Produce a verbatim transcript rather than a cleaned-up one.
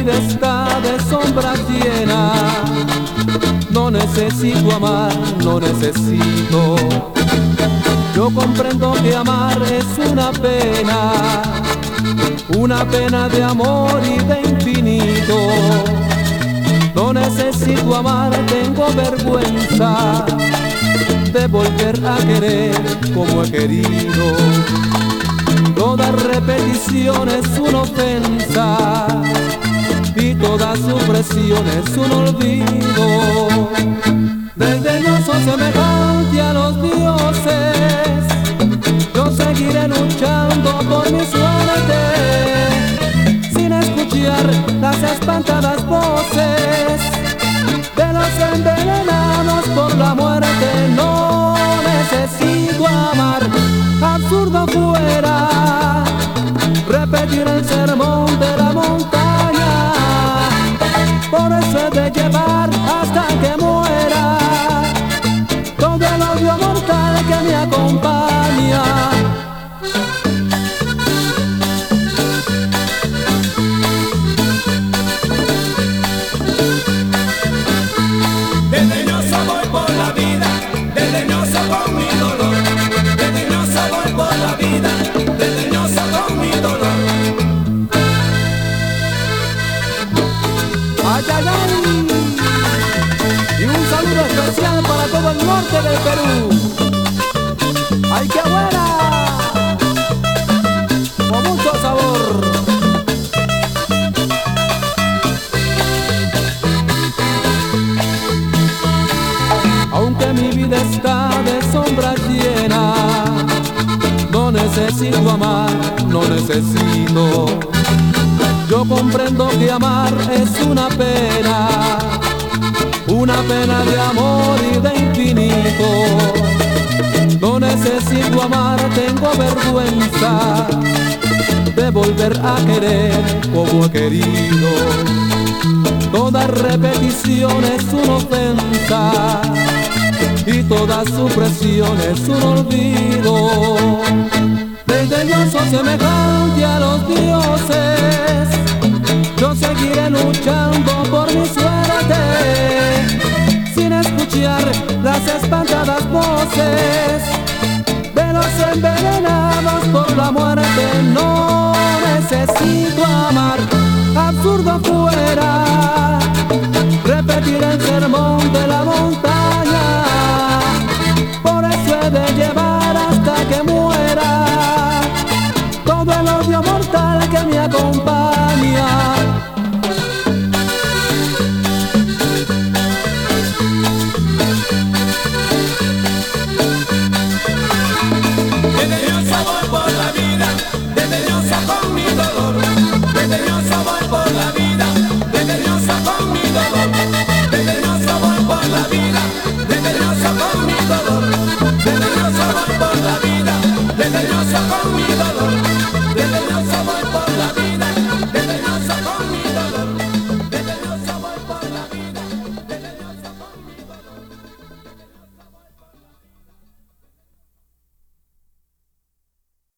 vida está de sombras llena. No necesito amar, no necesito. Yo comprendo que amar es una pena, una pena de amor y de infinito. No necesito amar, tengo vergüenza de volver a querer como he querido. Toda repetición es una ofensa y toda supresión es un olvido. Desdeñoso semejante a los dioses, yo seguiré luchando por mi suerte, sin escuchar las espantadas voces de los envenenados por la muerte. No necesito amar, absurdo fuera repetir el sermón de la montaña. Por eso he de llevar hasta que muera todo el odio mortal que me acompaña. Desdeñoso voy por la vida, desdeñoso con mi dolor. Desdeñoso voy por la vida, desdeñoso con mi dolor. Ay, ay, ay. Y un saludo especial para todo el norte del Perú. ¡Ay, qué buena! Con mucho sabor. Aunque mi vida está de sombras llena, no necesito amar, no necesito. Yo comprendo que amar es una pena, una pena de amor y de infinito. No necesito amar, tengo vergüenza de volver a querer como he querido. Toda repetición es una ofensa y toda supresión es un olvido. Desdeñoso semejante a los dioses, yo seguiré luchando por mi suerte, sin escuchar las espantadas voces de los envenenados por la muerte. No necesito amar, absurdo fuera repetir el sermón de la montaña.